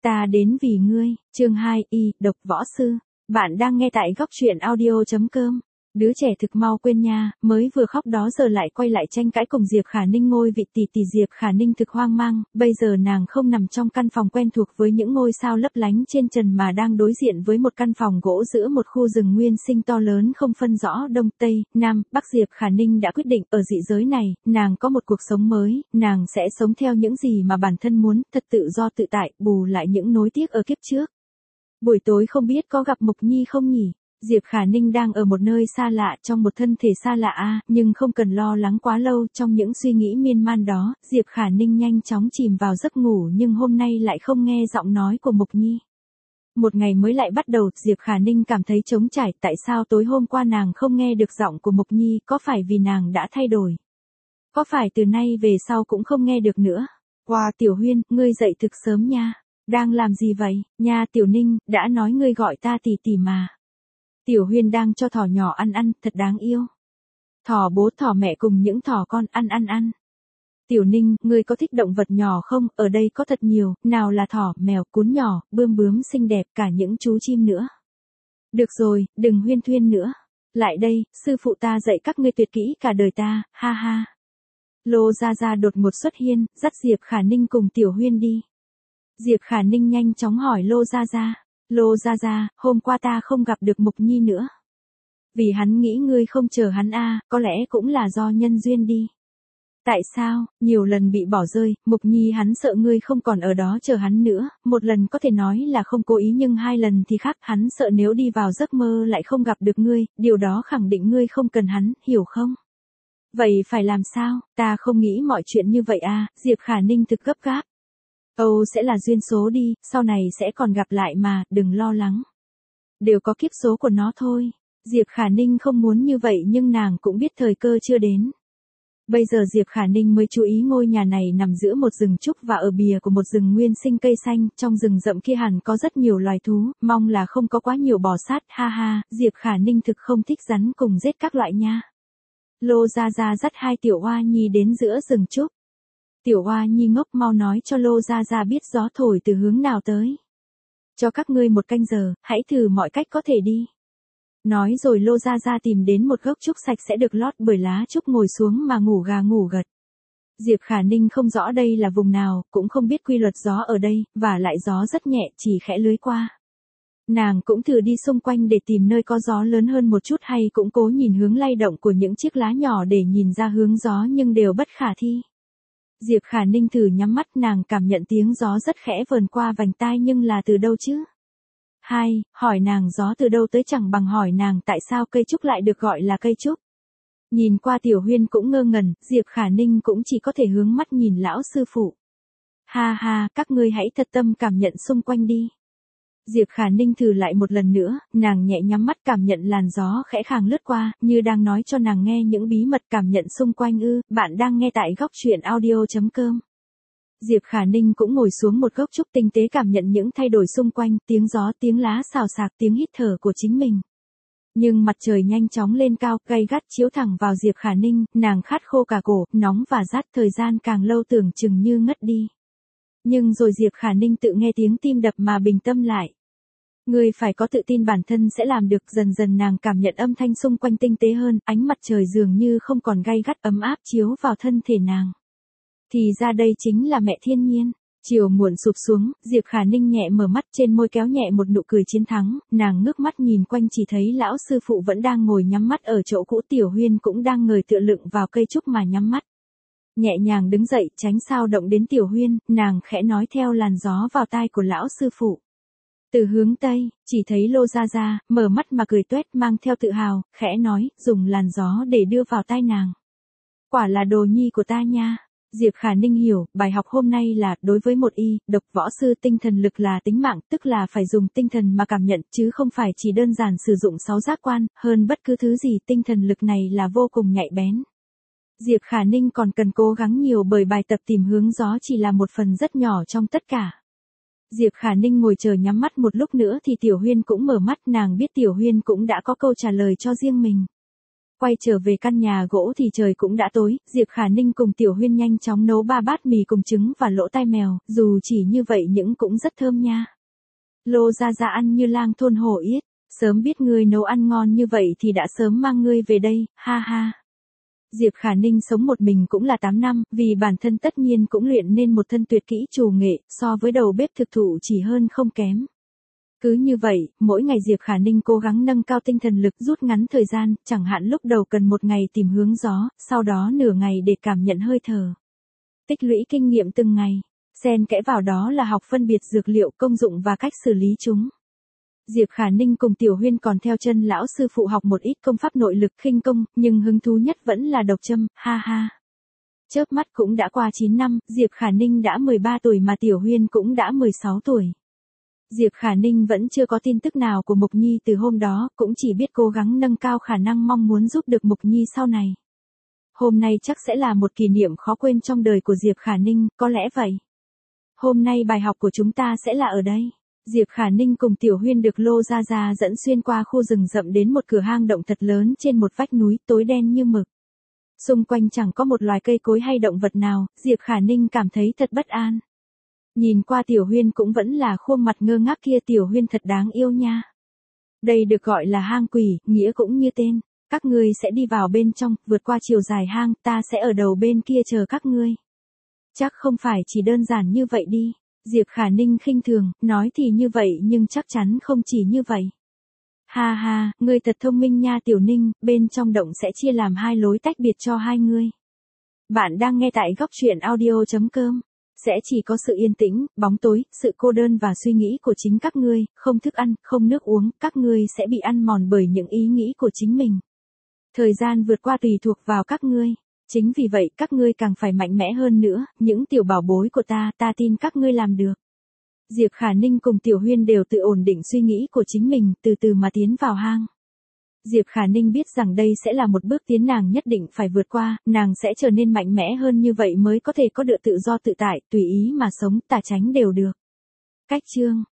Ta đến vì ngươi, chương 2, độc võ sư. Bạn đang nghe tại góc truyện audio.com. Đứa trẻ thực mau quên nha, mới vừa khóc đó giờ lại quay lại tranh cãi cùng Diệp Khả Ninh ngôi vị tỷ tỷ. Diệp Khả Ninh thực hoang mang, bây giờ nàng không nằm trong căn phòng quen thuộc với những ngôi sao lấp lánh trên trần mà đang đối diện với một căn phòng gỗ giữa một khu rừng nguyên sinh to lớn không phân rõ đông, tây, nam, bắc. Diệp Khả Ninh đã quyết định ở dị giới này, nàng có một cuộc sống mới, nàng sẽ sống theo những gì mà bản thân muốn, thật tự do tự tại, bù lại những nối tiếc ở kiếp trước. Buổi tối không biết có gặp Mộc Nhi không nhỉ? Diệp Khả Ninh đang ở một nơi xa lạ trong một thân thể xa lạ nhưng không cần lo lắng quá lâu. Trong những suy nghĩ miên man đó, Diệp Khả Ninh nhanh chóng chìm vào giấc ngủ nhưng hôm nay lại không nghe giọng nói của Mộc Nhi. Một ngày mới lại bắt đầu, Diệp Khả Ninh cảm thấy trống trải. Tại sao tối hôm qua nàng không nghe được giọng của Mộc Nhi? Có phải vì nàng đã thay đổi? Có phải từ nay về sau cũng không nghe được nữa? Wow, Tiểu Huyên, ngươi dậy thực sớm nha. Đang làm gì vậy? Nha Tiểu Ninh, đã nói ngươi gọi ta tỷ tỷ mà. Tiểu Huyên đang cho thỏ nhỏ ăn, thật đáng yêu. Thỏ bố thỏ mẹ cùng những thỏ con ăn. Tiểu Ninh, ngươi có thích động vật nhỏ không? Ở đây có thật nhiều, nào là thỏ, mèo, cún nhỏ, bướm xinh đẹp, cả những chú chim nữa. Được rồi, đừng huyên thuyên nữa. Lại đây, sư phụ ta dạy các ngươi tuyệt kỹ cả đời ta, ha ha. Lô Gia Gia đột ngột xuất hiện, dắt Diệp Khả Ninh cùng Tiểu Huyên đi. Diệp Khả Ninh nhanh chóng hỏi Lô Gia Gia. Lô Gia Gia, hôm qua ta không gặp được Mộc Nhi nữa. Vì hắn nghĩ ngươi không chờ hắn có lẽ cũng là do nhân duyên đi. Tại sao? Nhiều lần bị bỏ rơi, Mộc Nhi hắn sợ ngươi không còn ở đó chờ hắn nữa. Một lần có thể nói là không cố ý nhưng hai lần thì khác, hắn sợ nếu đi vào giấc mơ lại không gặp được ngươi, điều đó khẳng định ngươi không cần hắn, hiểu không? Vậy phải làm sao? Ta không nghĩ mọi chuyện như vậy Diệp Khả Ninh thực gấp gáp. Âu sẽ là duyên số đi, sau này sẽ còn gặp lại mà, đừng lo lắng. Đều có kiếp số của nó thôi. Diệp Khả Ninh không muốn như vậy nhưng nàng cũng biết thời cơ chưa đến. Bây giờ Diệp Khả Ninh mới chú ý ngôi nhà này nằm giữa một rừng trúc và ở bìa của một rừng nguyên sinh cây xanh. Trong rừng rậm kia hẳn có rất nhiều loài thú, mong là không có quá nhiều bò sát, ha ha. Diệp Khả Ninh thực không thích rắn cùng giết các loại nha. Lô Gia Gia dắt hai tiểu oa nhi đến giữa rừng trúc. Tiểu Hoa Nhi ngốc, mau nói cho Lô Gia Gia biết gió thổi từ hướng nào tới. Cho các ngươi 1 canh giờ, hãy thử mọi cách có thể đi. Nói rồi Lô Gia Gia tìm đến một gốc trúc sạch sẽ được lót bởi lá trúc, ngồi xuống mà ngủ gà ngủ gật. Diệp Khả Ninh không rõ đây là vùng nào, cũng không biết quy luật gió ở đây, và lại gió rất nhẹ, chỉ khẽ lướt qua. Nàng cũng thử đi xung quanh để tìm nơi có gió lớn hơn một chút, hay cũng cố nhìn hướng lay động của những chiếc lá nhỏ để nhìn ra hướng gió nhưng đều bất khả thi. Diệp Khả Ninh thử nhắm mắt, nàng cảm nhận tiếng gió rất khẽ vờn qua vành tai nhưng là từ đâu chứ? Hỏi nàng gió từ đâu tới chẳng bằng hỏi nàng tại sao cây trúc lại được gọi là cây trúc. Nhìn qua Tiểu Huyên cũng ngơ ngẩn, Diệp Khả Ninh cũng chỉ có thể hướng mắt nhìn lão sư phụ. Ha ha, các ngươi hãy thật tâm cảm nhận xung quanh đi. Diệp Khả Ninh thử lại một lần nữa, nàng nhẹ nhắm mắt cảm nhận làn gió khẽ khàng lướt qua, như đang nói cho nàng nghe những bí mật cảm nhận xung quanh Bạn đang nghe tại góc truyện audio.com. Diệp Khả Ninh cũng ngồi xuống một gốc trúc tinh tế cảm nhận những thay đổi xung quanh, tiếng gió, tiếng lá xào xạc, tiếng hít thở của chính mình. Nhưng mặt trời nhanh chóng lên cao, gay gắt chiếu thẳng vào Diệp Khả Ninh, nàng khát khô cả cổ, nóng và rát, thời gian càng lâu tưởng chừng như ngất đi. Nhưng rồi Diệp Khả Ninh tự nghe tiếng tim đập mà bình tâm lại. Ngươi phải có tự tin bản thân sẽ làm được. Dần dần nàng cảm nhận âm thanh xung quanh tinh tế hơn, ánh mặt trời dường như không còn gay gắt ấm áp chiếu vào thân thể nàng. Thì ra đây chính là mẹ thiên nhiên. Chiều muộn sụp xuống, Diệp Khả Ninh nhẹ mở mắt, trên môi kéo nhẹ một nụ cười chiến thắng, nàng ngước mắt nhìn quanh chỉ thấy lão sư phụ vẫn đang ngồi nhắm mắt ở chỗ cũ, Tiểu Huyên cũng đang ngồi tựa lưng vào cây trúc mà nhắm mắt. Nhẹ nhàng đứng dậy, tránh sao động đến Tiểu Huyên, nàng khẽ nói theo làn gió vào tai của lão sư phụ. Từ hướng Tây, chỉ thấy Lô Gia Gia, mở mắt mà cười tuét mang theo tự hào, khẽ nói, dùng làn gió để đưa vào tai nàng. Quả là đồ nhi của ta nha. Diệp Khả Ninh hiểu, bài học hôm nay là, đối với một độc võ sư, tinh thần lực là tính mạng, tức là phải dùng tinh thần mà cảm nhận, chứ không phải chỉ đơn giản sử dụng 6 giác quan, hơn bất cứ thứ gì, tinh thần lực này là vô cùng nhạy bén. Diệp Khả Ninh còn cần cố gắng nhiều bởi bài tập tìm hướng gió chỉ là một phần rất nhỏ trong tất cả. Diệp Khả Ninh ngồi chờ nhắm mắt một lúc nữa thì Tiểu Huyên cũng mở mắt, nàng biết Tiểu Huyên cũng đã có câu trả lời cho riêng mình. Quay trở về căn nhà gỗ thì trời cũng đã tối, Diệp Khả Ninh cùng Tiểu Huyên nhanh chóng nấu 3 bát mì cùng trứng và lỗ tai mèo, dù chỉ như vậy nhưng cũng rất thơm nha. Lô Gia Gia ăn như lang thôn hổ yết, sớm biết ngươi nấu ăn ngon như vậy thì đã sớm mang ngươi về đây, ha ha. Diệp Khả Ninh sống một mình cũng là 8 năm, vì bản thân tất nhiên cũng luyện nên một thân tuyệt kỹ trù nghệ, so với đầu bếp thực thụ chỉ hơn không kém. Cứ như vậy, mỗi ngày Diệp Khả Ninh cố gắng nâng cao tinh thần lực rút ngắn thời gian, chẳng hạn lúc đầu cần một ngày tìm hướng gió, sau đó nửa ngày để cảm nhận hơi thở. Tích lũy kinh nghiệm từng ngày, xen kẽ vào đó là học phân biệt dược liệu, công dụng và cách xử lý chúng. Diệp Khả Ninh cùng Tiểu Huyên còn theo chân lão sư phụ học một ít công pháp nội lực khinh công, nhưng hứng thú nhất vẫn là độc châm, ha ha. Chớp mắt cũng đã qua 9 năm, Diệp Khả Ninh đã 13 tuổi mà Tiểu Huyên cũng đã 16 tuổi. Diệp Khả Ninh vẫn chưa có tin tức nào của Mục Nhi từ hôm đó, cũng chỉ biết cố gắng nâng cao khả năng mong muốn giúp được Mục Nhi sau này. Hôm nay chắc sẽ là một kỷ niệm khó quên trong đời của Diệp Khả Ninh, có lẽ vậy. Hôm nay bài học của chúng ta sẽ là ở đây. Diệp Khả Ninh cùng Tiểu Huyên được Lô Gia Gia dẫn xuyên qua khu rừng rậm đến một cửa hang động thật lớn trên một vách núi tối đen như mực. Xung quanh chẳng có một loài cây cối hay động vật nào, Diệp Khả Ninh cảm thấy thật bất an. Nhìn qua Tiểu Huyên cũng vẫn là khuôn mặt ngơ ngác kia, Tiểu Huyên thật đáng yêu nha. Đây được gọi là hang quỷ, nghĩa cũng như tên. Các ngươi sẽ đi vào bên trong, vượt qua chiều dài hang, ta sẽ ở đầu bên kia chờ các ngươi. Chắc không phải chỉ đơn giản như vậy đi. Diệp Khả Ninh khinh thường, nói thì như vậy nhưng chắc chắn không chỉ như vậy. Ha ha, ngươi thật thông minh nha Tiểu Ninh, bên trong động sẽ chia làm 2 lối tách biệt cho hai ngươi. Bạn đang nghe tại góc truyện audio.com. Sẽ chỉ có sự yên tĩnh, bóng tối, sự cô đơn và suy nghĩ của chính các ngươi, không thức ăn, không nước uống, các ngươi sẽ bị ăn mòn bởi những ý nghĩ của chính mình. Thời gian vượt qua tùy thuộc vào các ngươi. Chính vì vậy các ngươi càng phải mạnh mẽ hơn nữa, những tiểu bảo bối của ta tin các ngươi làm được. Diệp Khả Ninh cùng Tiểu Huyên đều tự ổn định suy nghĩ của chính mình, từ từ mà tiến vào hang. Diệp Khả Ninh biết rằng đây sẽ là một bước tiến nàng nhất định phải vượt qua, nàng sẽ trở nên mạnh mẽ hơn như vậy mới có thể có được tự do tự tại, tùy ý mà sống, tà tránh đều được. Cách chương